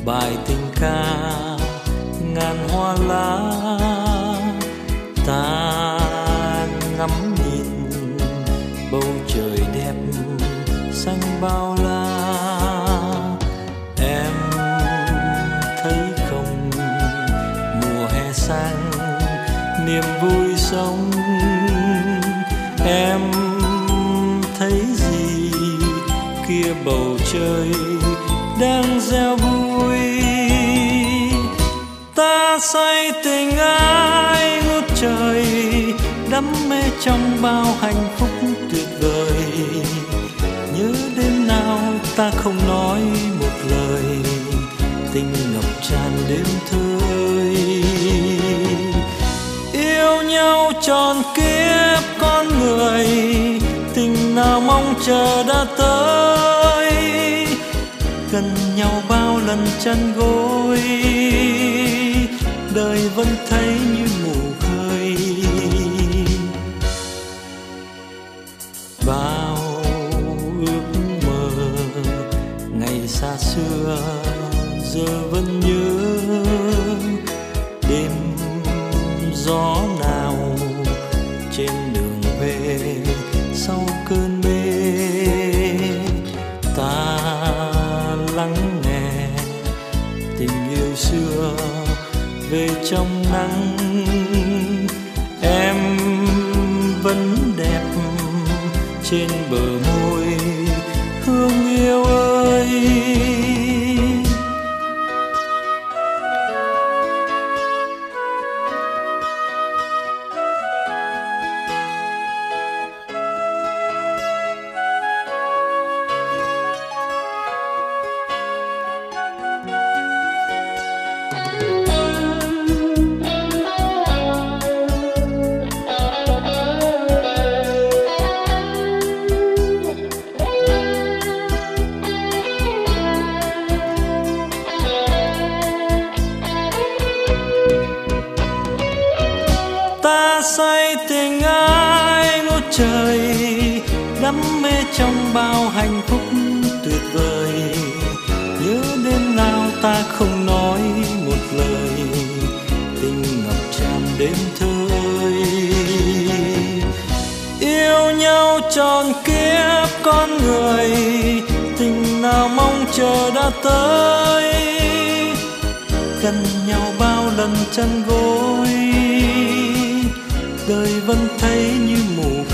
bài tình ca ngàn hoa lá, ta ngắm nhìn bầu trời đẹp xanh bao la. Em thấy không, mùa hè sang niềm vui sống. Em thấy gì kia, bầu trời đang reo vui. Ta say tình ai ngút trời, đắm mê trong bao hạnh phúc tuyệt vời. Nhớ đêm nào ta không nói một lời, tình ngập tràn đêm thơi. Yêu nhau tròn kiếp con người, tình nào mong chờ đã tới. Gần nhau bao lần chăn gối, đời vẫn thấy như mù khơi. Bao ước mơ ngày xa xưa giờ vẫn nhớ. Đêm gió nào trên đường về sau cơn mê, ta lắng nghe tình yêu xưa về trong nắng. Em vẫn đẹp trên bờ môi hương yêu ơi. Ta say tình ai ngút trời, đắm mê trong bao hạnh phúc tuyệt vời. Nhớ đêm nào ta không nói một lời, tình ngập tràn đêm thơi. Yêu nhau tròn kiếp con người, tình nào mong chờ đã tới. Gần nhau bao lần chăn gối, đời vẫn thấy như mù